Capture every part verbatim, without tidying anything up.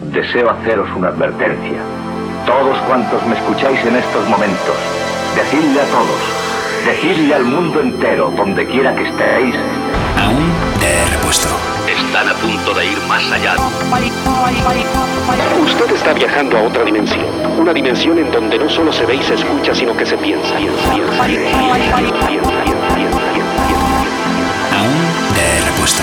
deseo haceros una advertencia. Todos cuantos me escucháis en estos momentos, decidle a todos, decidle al mundo entero, donde quiera que estéis, aún de repuesto. Están a punto de ir más allá. Usted está viajando a otra dimensión. Una dimensión en donde no solo se ve y se escucha, sino que se piensa. Aún de repuesto.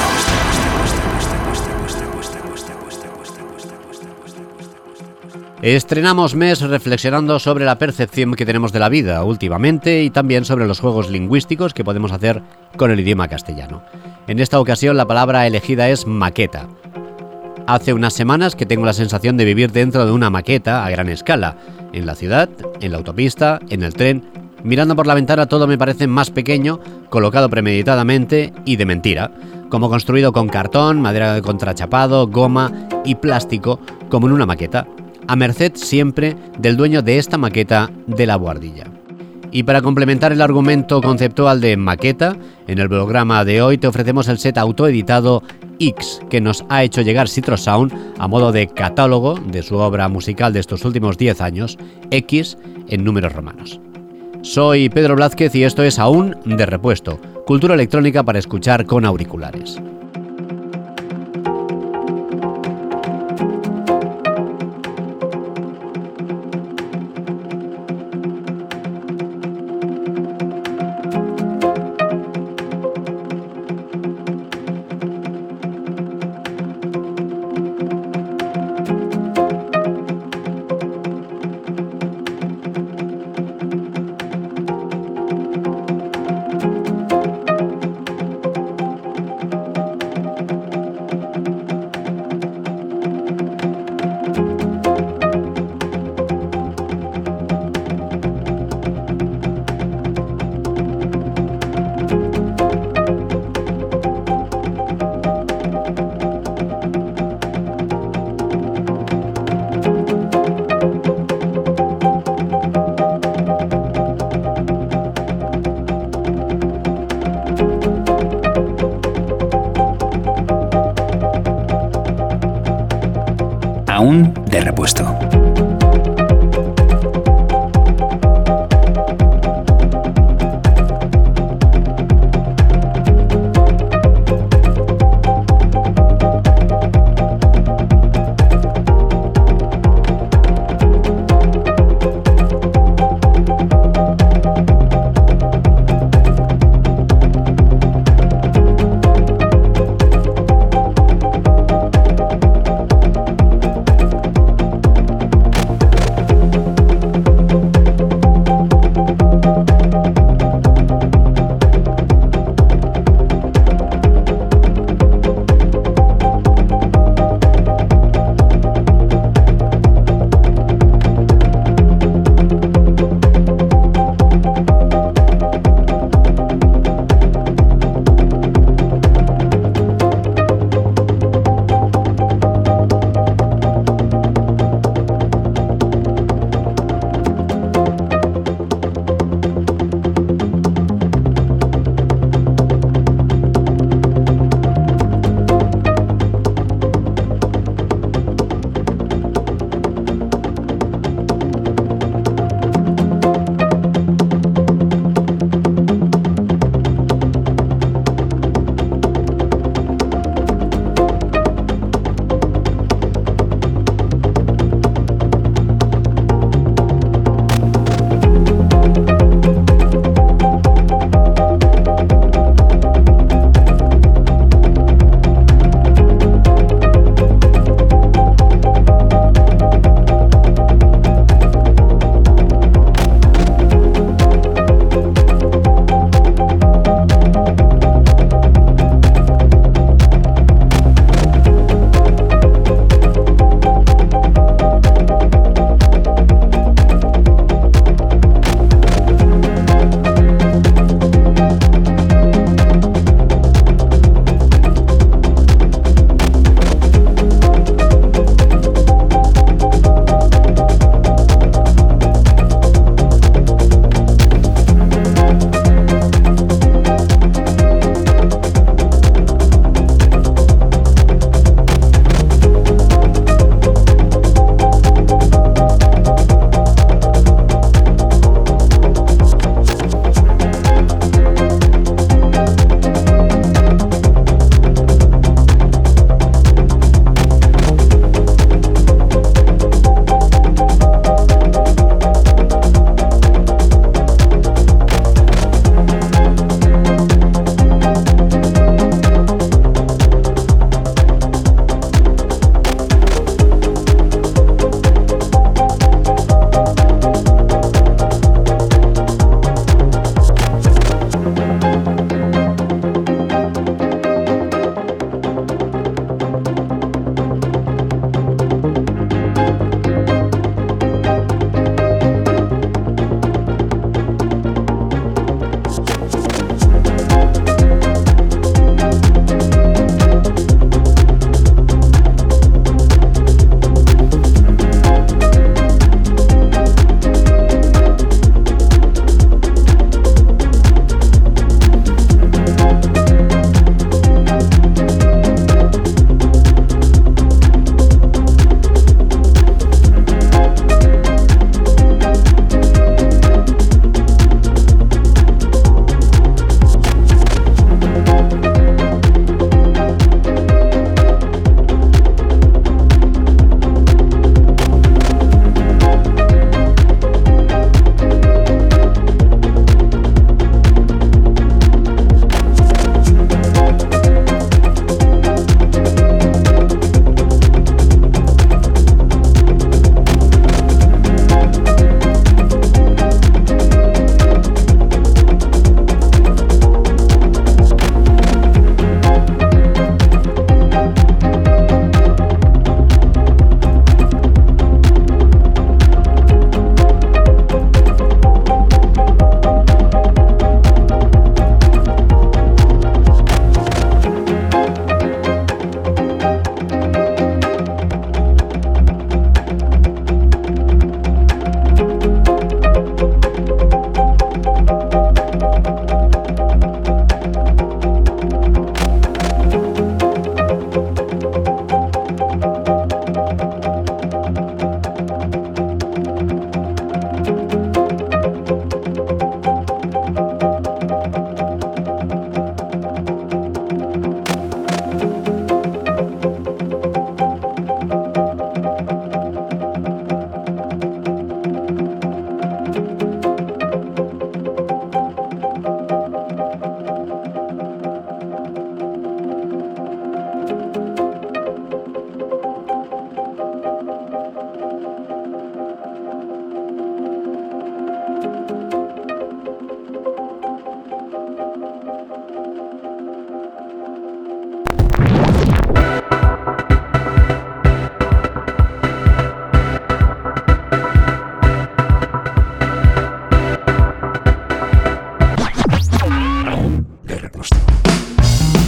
Estrenamos mes reflexionando sobre la percepción que tenemos de la vida últimamente y también sobre los juegos lingüísticos que podemos hacer con el idioma castellano. En esta ocasión la palabra elegida es maqueta. Hace unas semanas que tengo la sensación de vivir dentro de una maqueta a gran escala. En la ciudad, en la autopista, en el tren. Mirando por la ventana todo me parece más pequeño, colocado premeditadamente y de mentira, como construido con cartón, madera de contrachapado, goma y plástico, como en una maqueta, a merced siempre del dueño de esta maqueta de la buhardilla. Y para complementar el argumento conceptual de maqueta, en el programa de hoy te ofrecemos el set autoeditado X, que nos ha hecho llegar Citrosound a modo de catálogo de su obra musical de estos últimos diez años, X en números romanos. Soy Pedro Blázquez y esto es Aún de Repuesto, cultura electrónica para escuchar con auriculares. Aún de repuesto.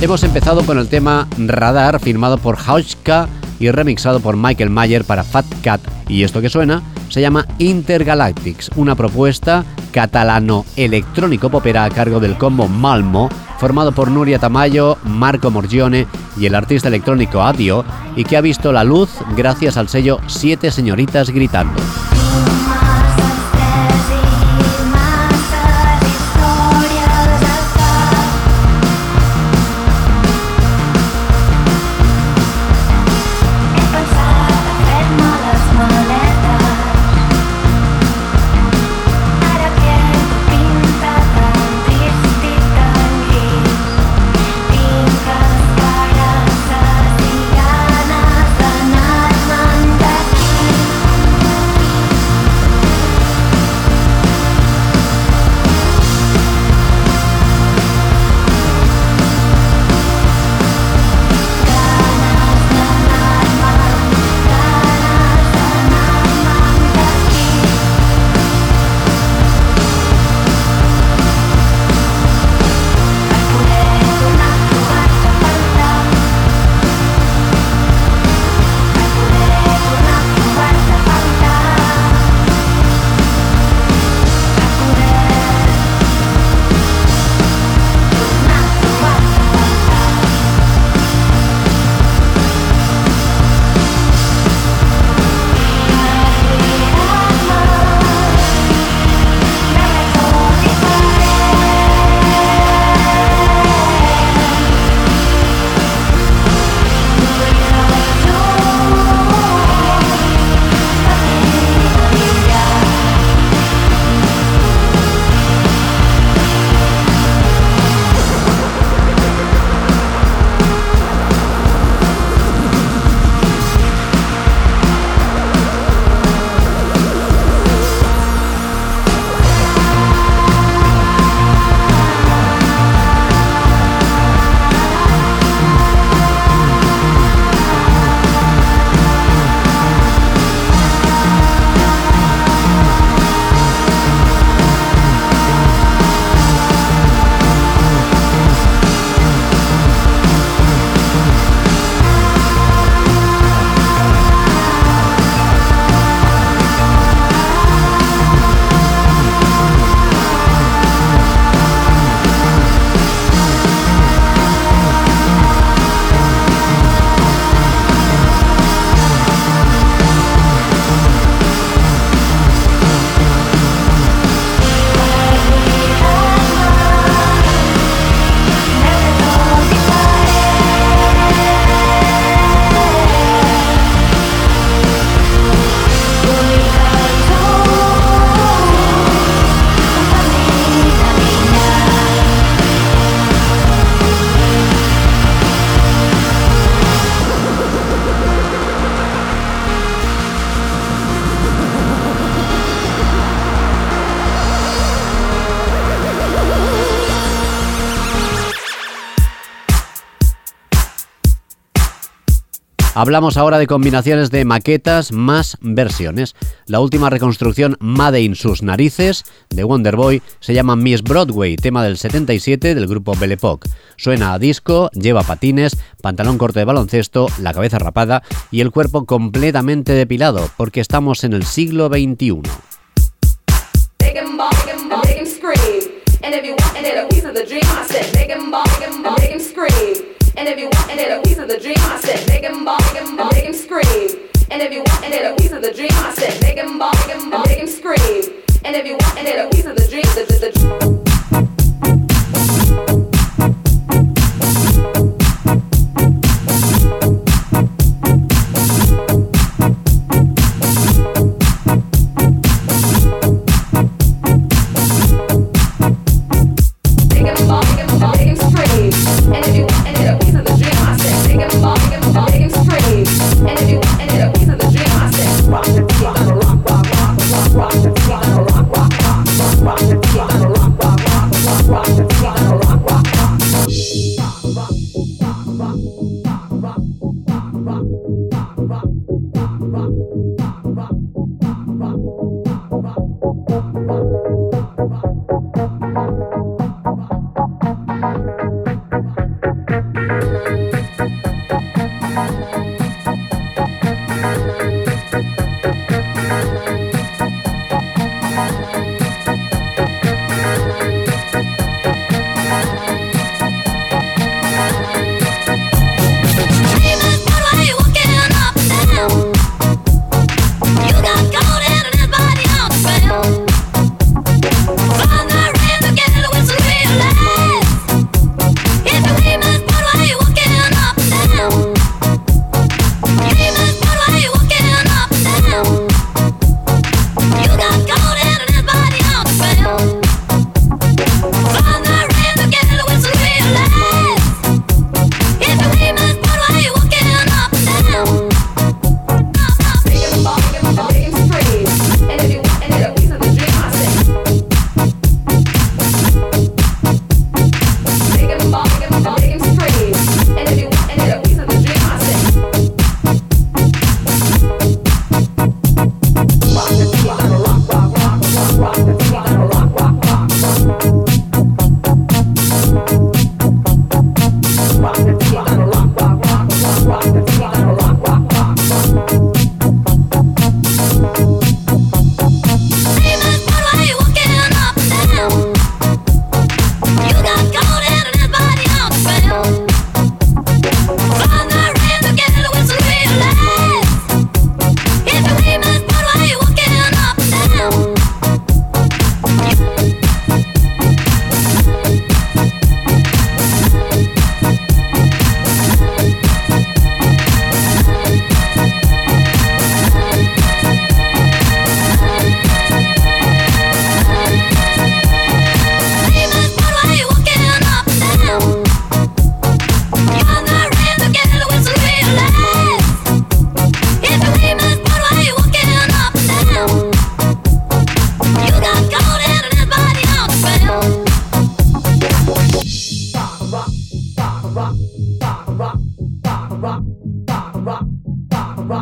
Hemos empezado con el tema Radar, firmado por Hauschka y remixado por Michael Mayer para Fat Cat. Y esto que suena se llama Intergalactics, una propuesta catalano-electrónico-popera a cargo del combo Malmo, formado por Nuria Tamayo, Marco Morgione y el artista electrónico Adio, y que ha visto la luz gracias al sello Siete Señoritas Gritando. Hablamos ahora de combinaciones de maquetas más versiones. La última reconstrucción, Made in sus narices, de Wonderboy, se llama Miss Broadway, tema del setenta y siete del grupo Belle Époque. Suena a disco, lleva patines, pantalón corto de baloncesto, la cabeza rapada y el cuerpo completamente depilado, porque estamos en el siglo veintiuno. And if you want it, a piece of the dream, I said, make him ball, make him ball, make him scream. And if you want it, a piece of the dream, I said, make him ball, make him ball, make him scream. And if you want it, a piece of the dream, I said, make him ball, make him ball, make him scream. And if you want it, a piece of the dream, the the the.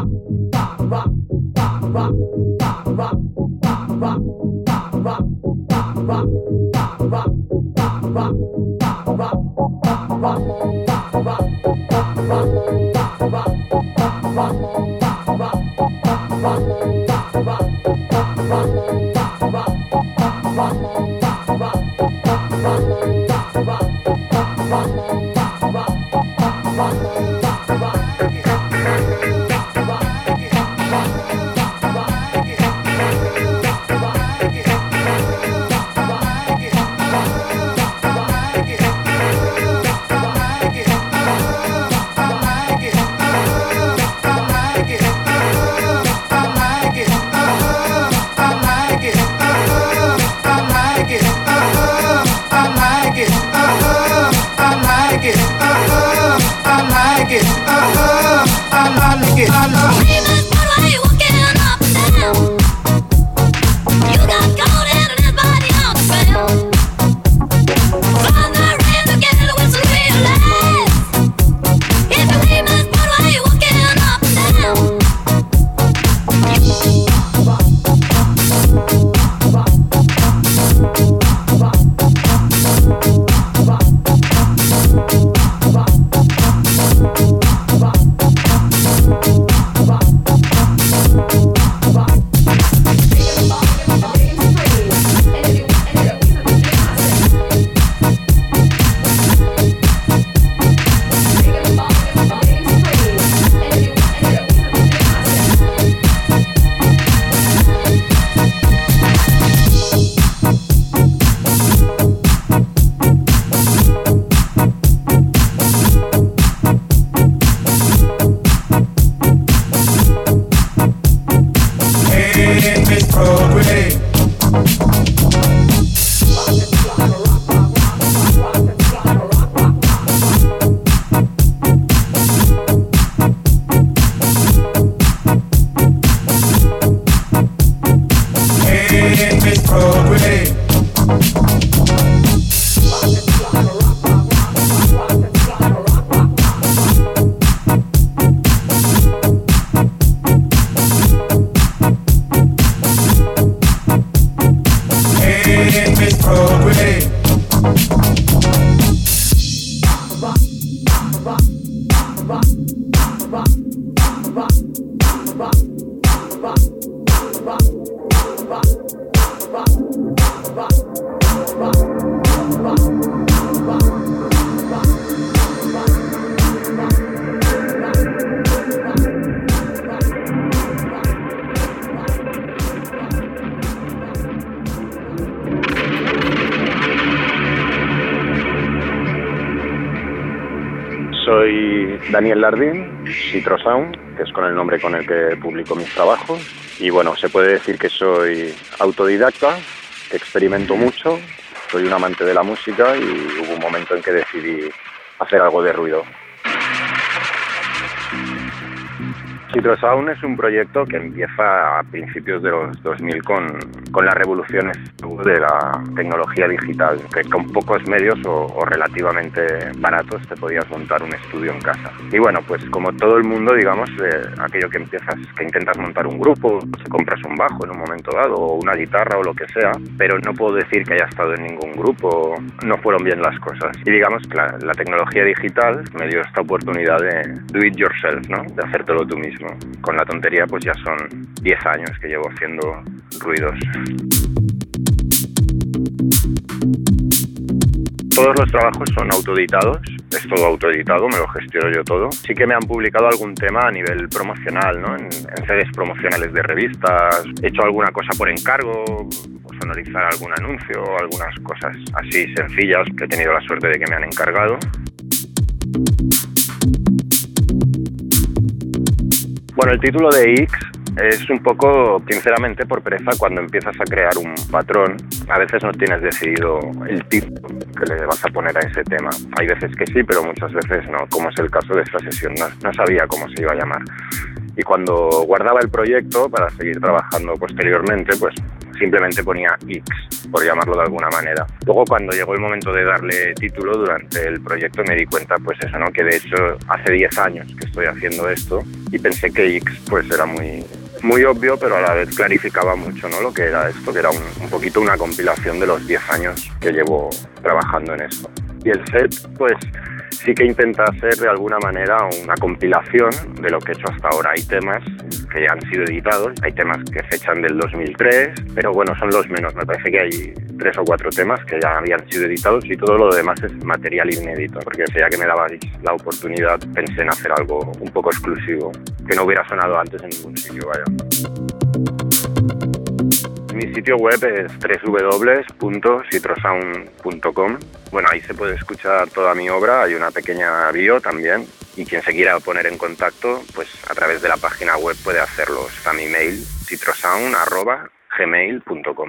Soy Daniel Lardín, Citrosound, que es con el nombre con el que publico mis trabajos. Y bueno, se puede decir que soy autodidacta, que experimento mucho, soy un amante de la música y hubo un momento en que decidí hacer algo de ruido. Citrosound es un proyecto que empieza a principios de los dos mil con, con las revoluciones de la tecnología digital, que con pocos medios o, o relativamente baratos te podías montar un estudio en casa. Y bueno, pues como todo el mundo, digamos, eh, aquello que empiezas, que intentas montar un grupo, te compras un bajo en un momento dado, o una guitarra o lo que sea, pero no puedo decir que haya estado en ningún grupo, no fueron bien las cosas. Y digamos que la, la tecnología digital me dio esta oportunidad de do it yourself, ¿no? De hacértelo tú mismo. Con la tontería pues ya son diez años que llevo haciendo ruidos. Todos los trabajos son autoeditados, es todo autoeditado, me lo gestiono yo todo. Sí que me han publicado algún tema a nivel promocional, ¿no? En, en C Ds promocionales de revistas, he hecho alguna cosa por encargo, o sonorizar algún anuncio, algunas cosas así sencillas que he tenido la suerte de que me han encargado. Bueno, el título de X es un poco, sinceramente, por pereza cuando empiezas a crear un patrón. A veces no tienes decidido el título que le vas a poner a ese tema. Hay veces que sí, pero muchas veces no, como es el caso de esta sesión. No, no sabía cómo se iba a llamar. Y cuando guardaba el proyecto para seguir trabajando posteriormente, pues simplemente ponía X, por llamarlo de alguna manera. Luego, cuando llegó el momento de darle título durante el proyecto, me di cuenta, pues eso, ¿no? Que de hecho hace diez años que estoy haciendo esto y pensé que X pues era muy, muy obvio, pero a la vez clarificaba mucho, ¿no? Lo que era esto, que era un, un poquito una compilación de los diez años que llevo trabajando en esto. Y el set, pues sí que intenta hacer de alguna manera una compilación de lo que he hecho hasta ahora. Hay temas que ya han sido editados, hay temas que fechan del dos mil tres, pero bueno, son los menos. Me parece que hay tres o cuatro temas que ya habían sido editados y todo lo demás es material inédito, porque ya que me dabais la oportunidad, pensé en hacer algo un poco exclusivo, que no hubiera sonado antes en ningún sitio, vaya. Mi sitio web es doble u doble u doble u punto citrosound punto com. Bueno, ahí se puede escuchar toda mi obra, hay una pequeña bio también, y quien se quiera poner en contacto, pues a través de la página web puede hacerlo. Está mi mail, citrosound arroba gmail punto com.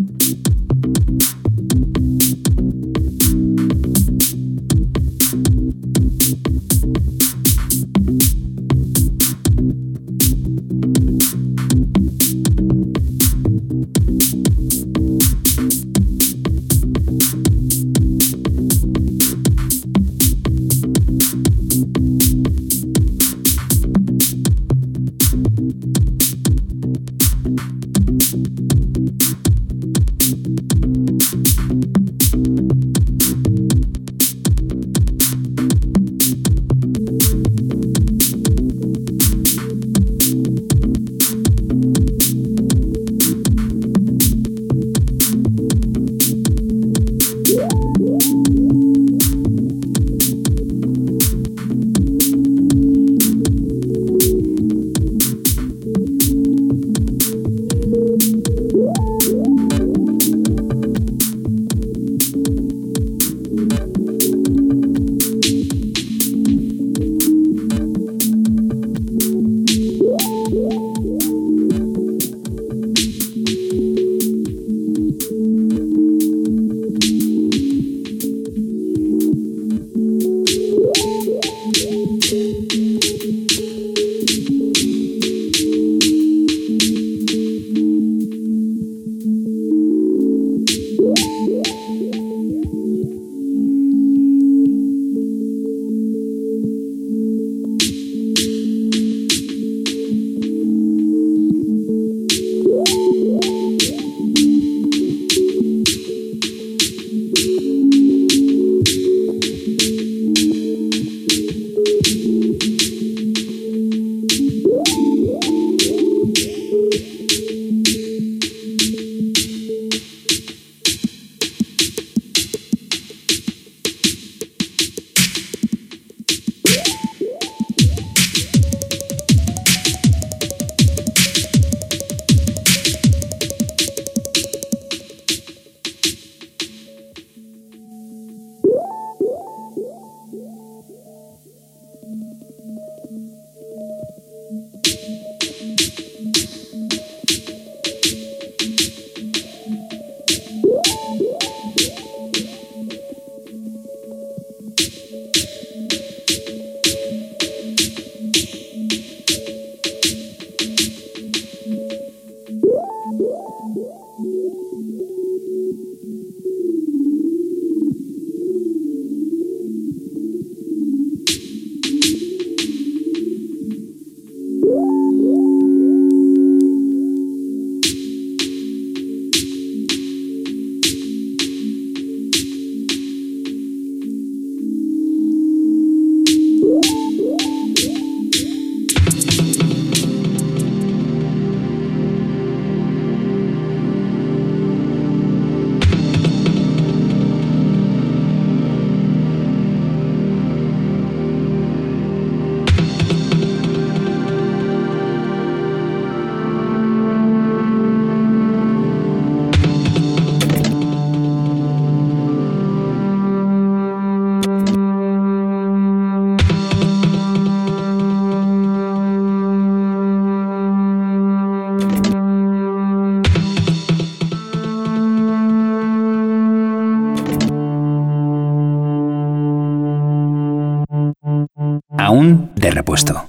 Aún de repuesto.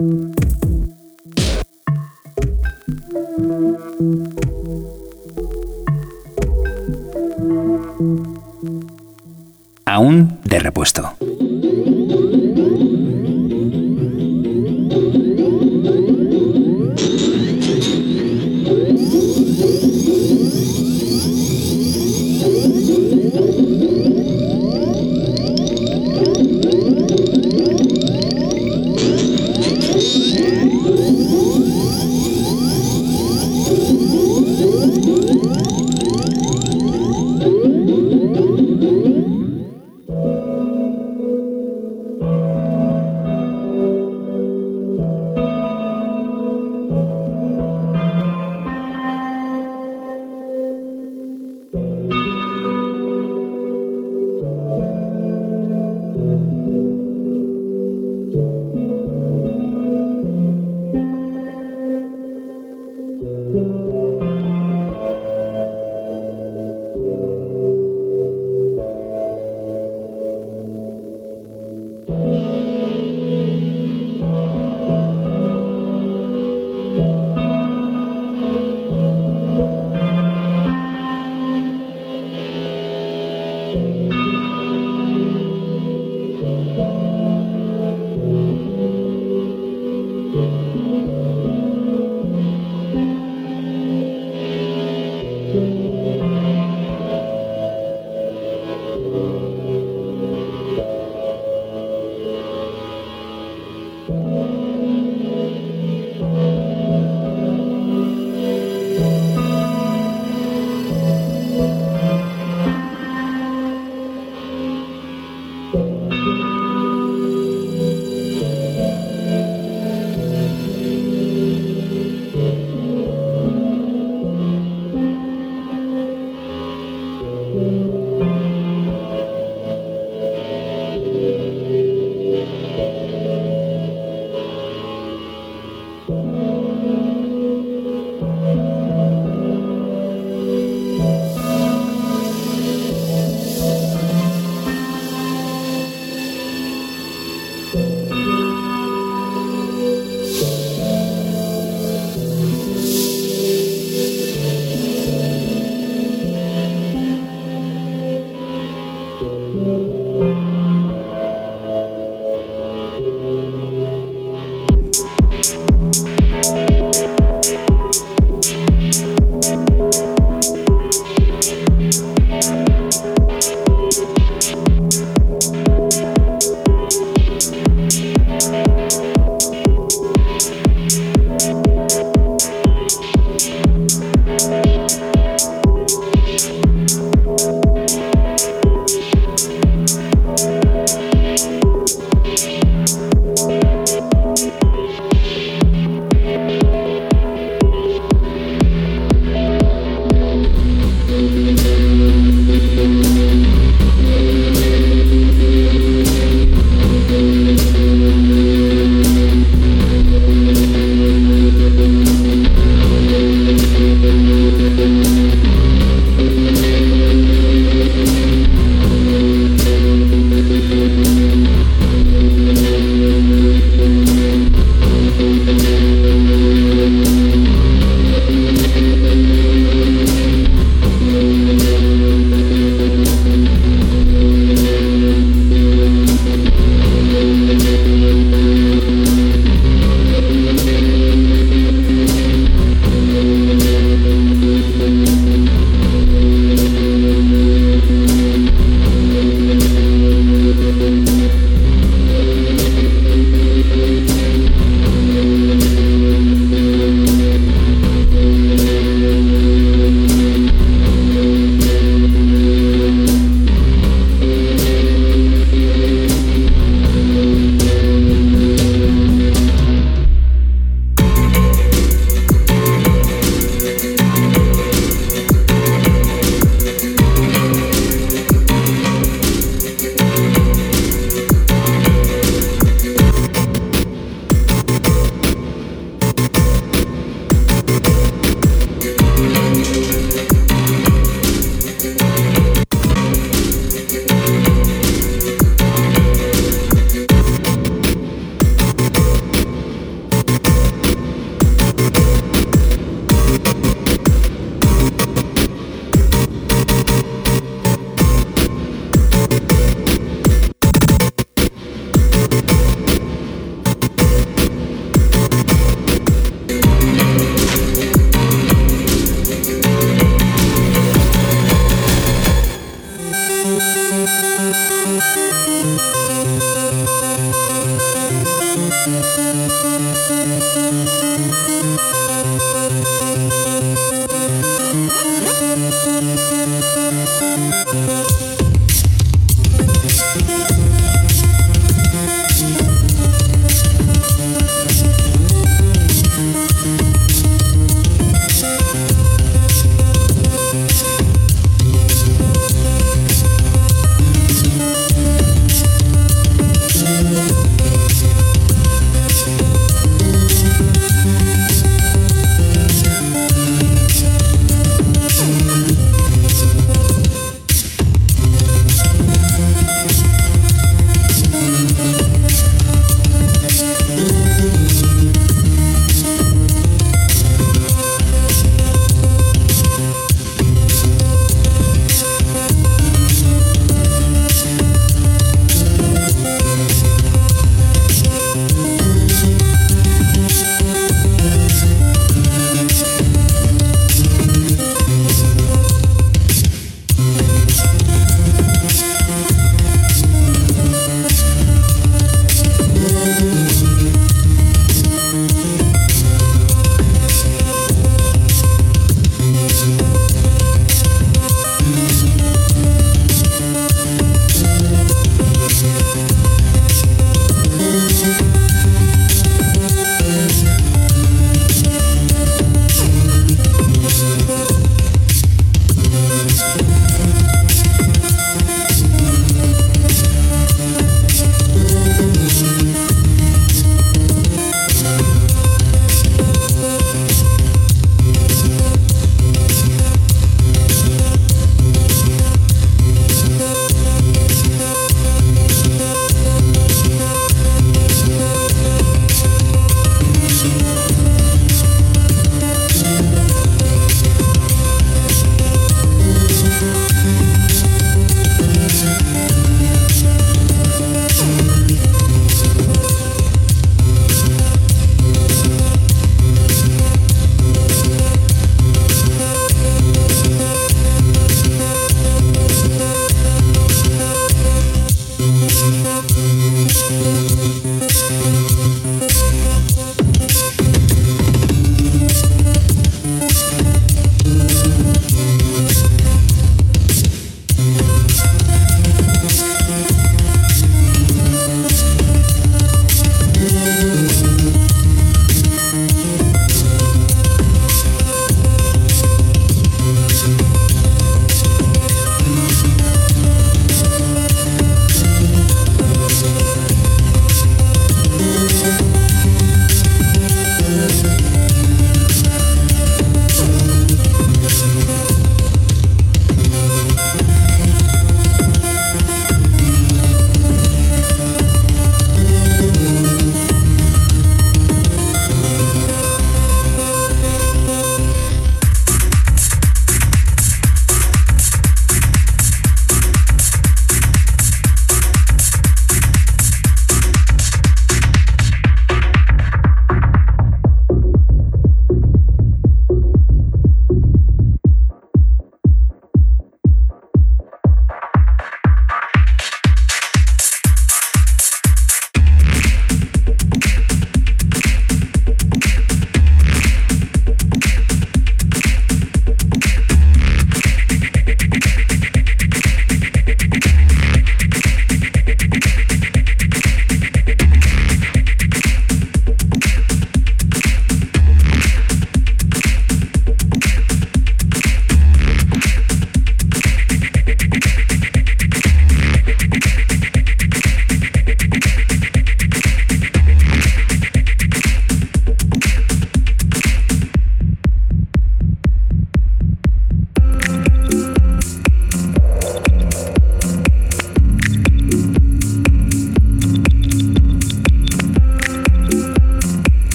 Aún de repuesto.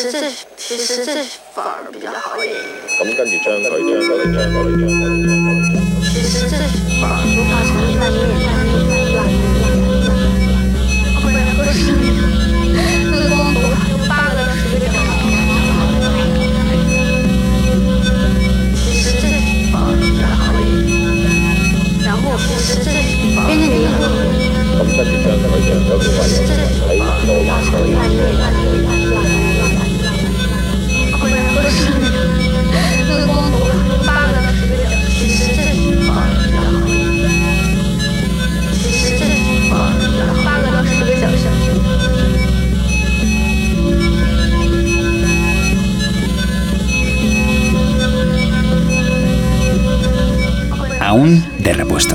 实这其实这反而比较好一点。 咁跟住將佢將佢將佢將佢將佢。 其實這反而不怕成爛面，爛面爛面。不是，那個光頭有八個到十個角。其實這反而比較好一點。然後其實這變成泥糊。 咁跟住將佢將嗰個位喺度爛佢。 不是，那個光頭有八個到十個角。其實這反而比較好一點。其實這反而比較好。八個到十個角色。 Aún de repuesto.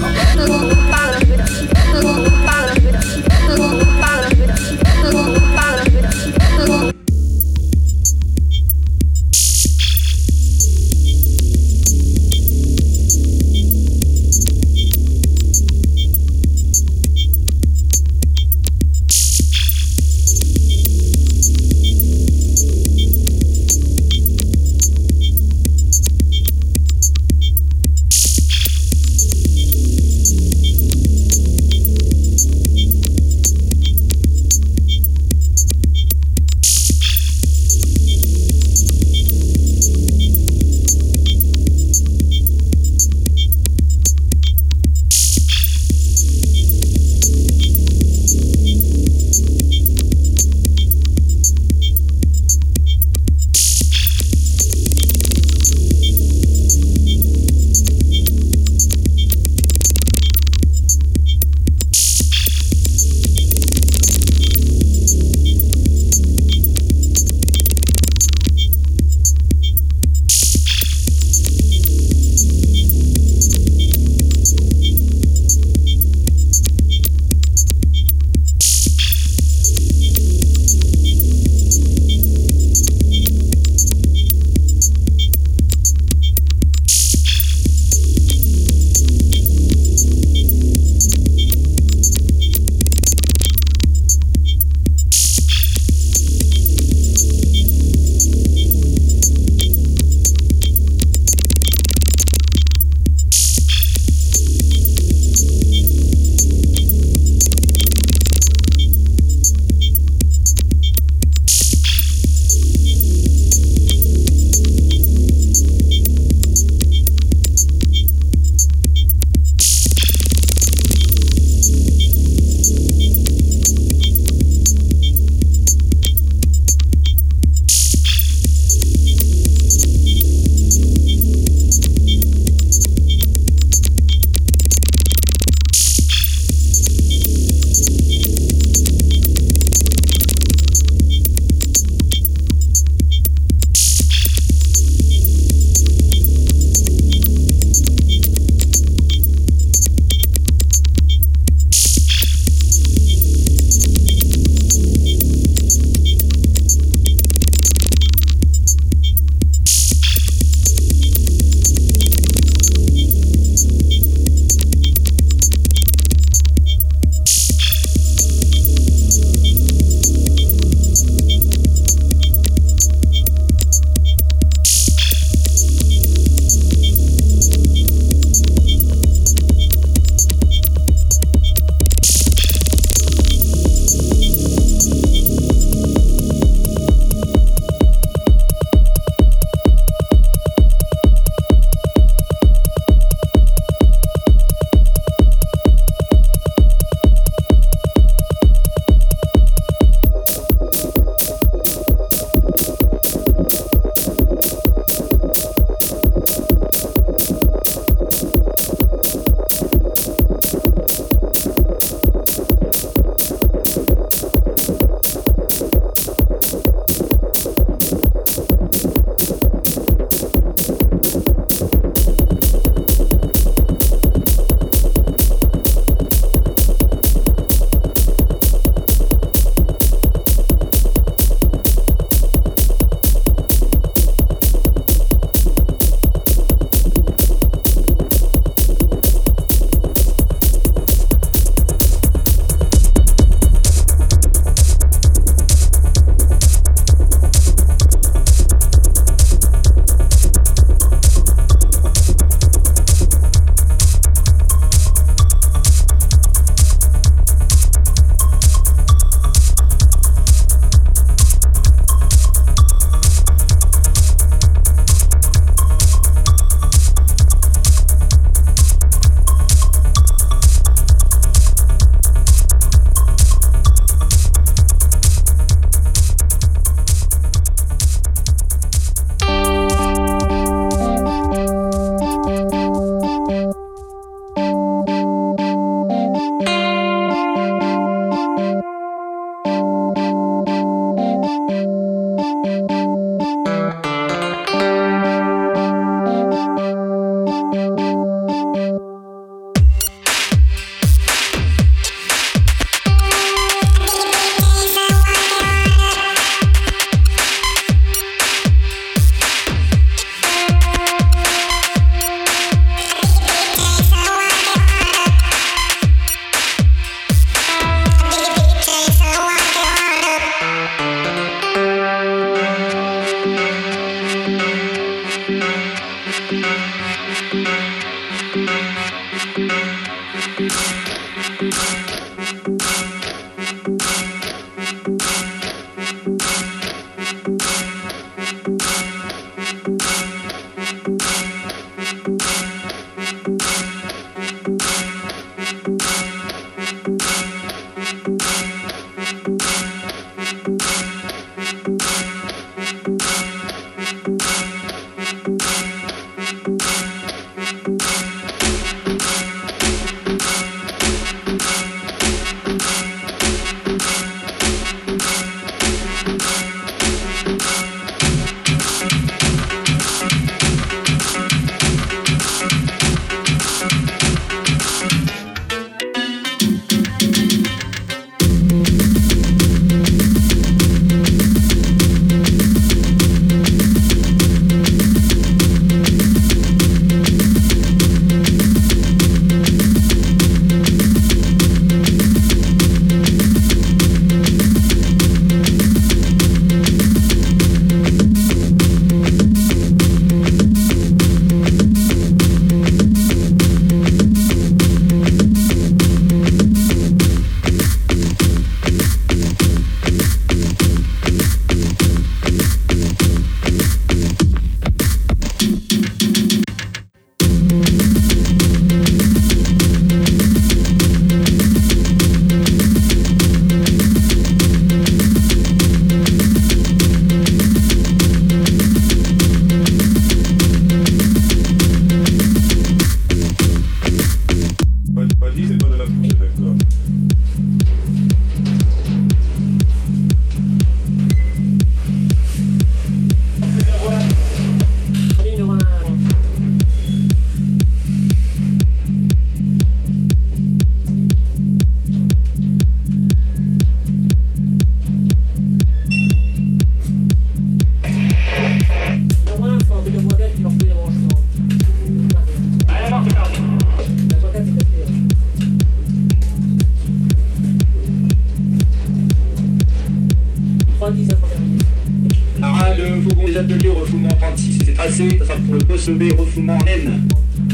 tracé, ça sera pour le poste B, refoulement en N.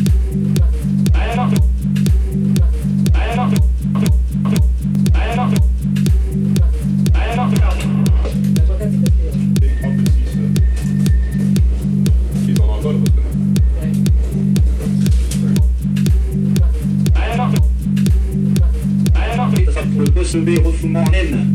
Ça sera pour le poste B, refoulement en N.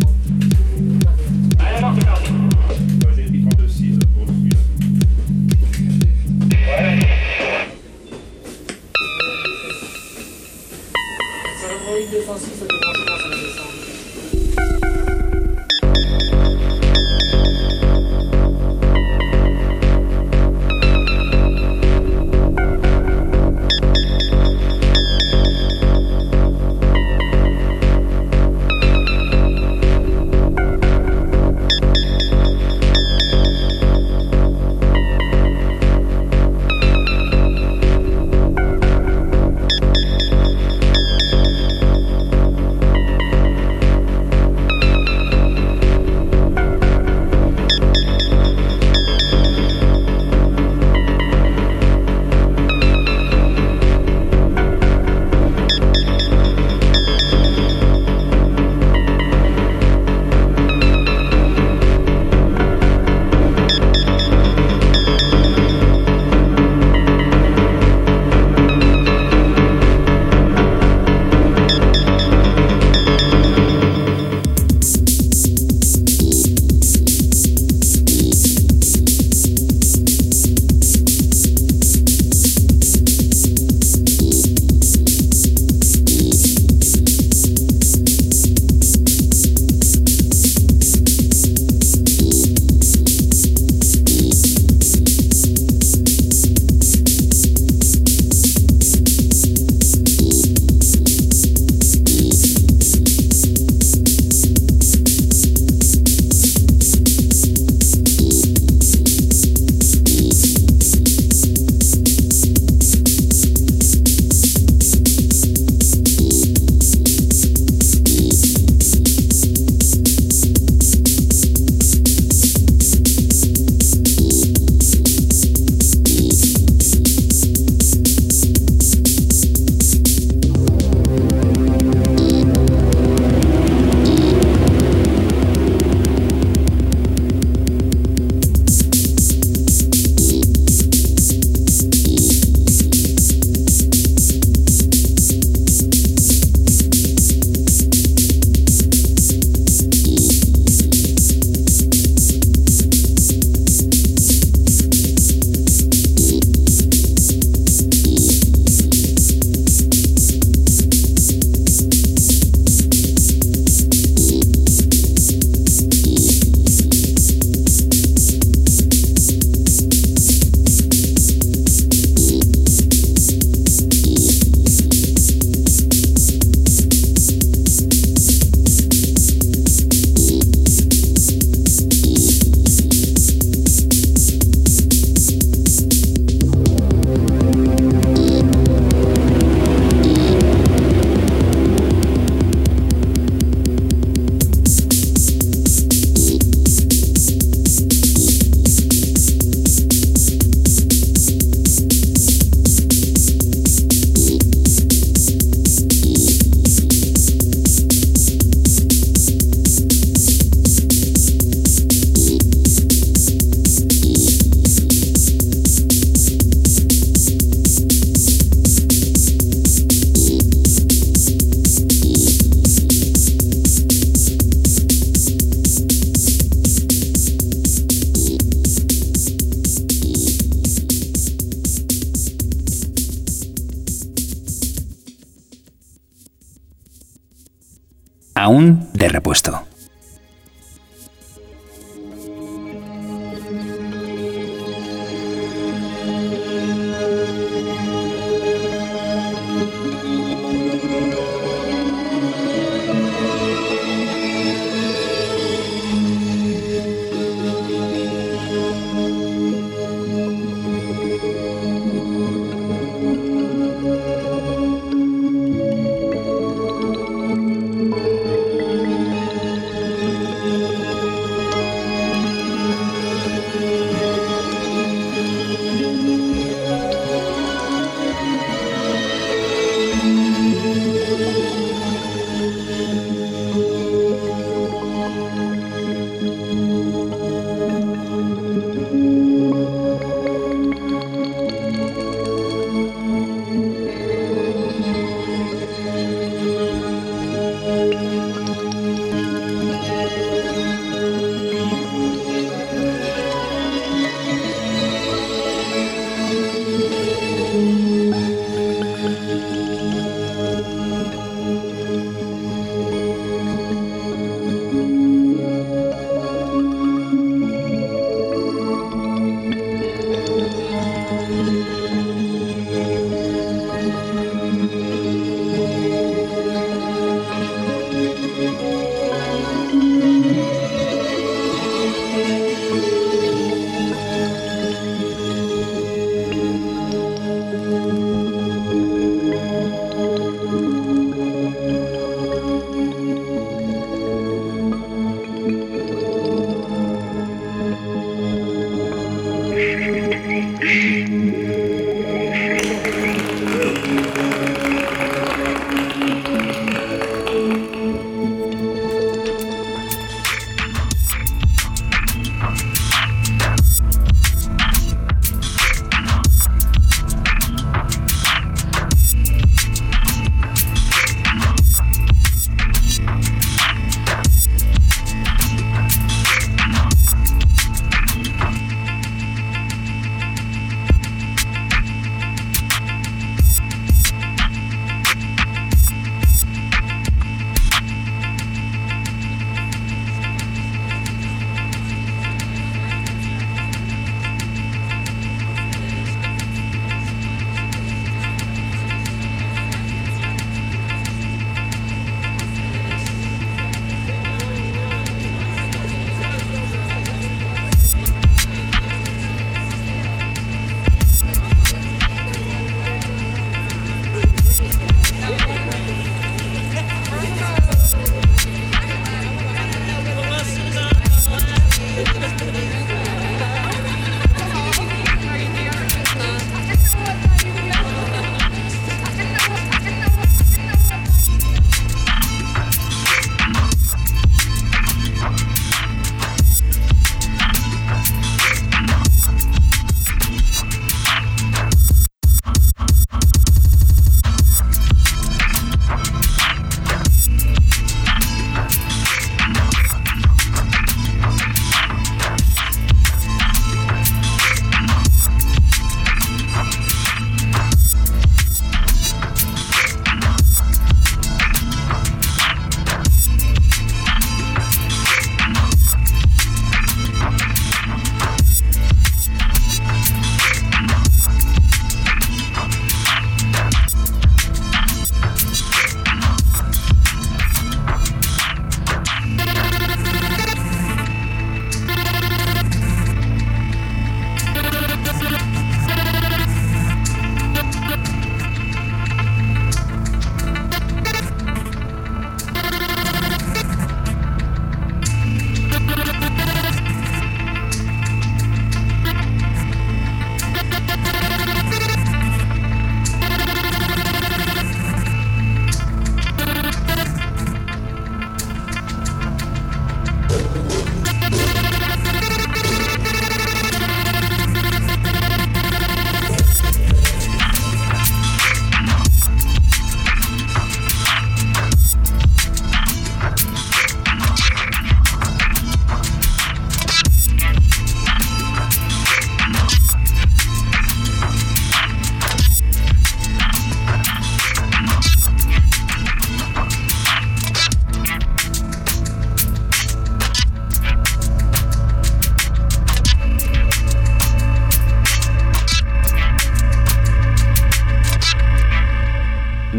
Aún de repuesto.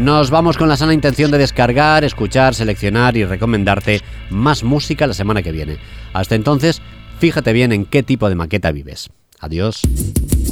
Nos vamos con la sana intención de descargar, escuchar, seleccionar y recomendarte más música la semana que viene. Hasta entonces, fíjate bien en qué tipo de maqueta vives. Adiós.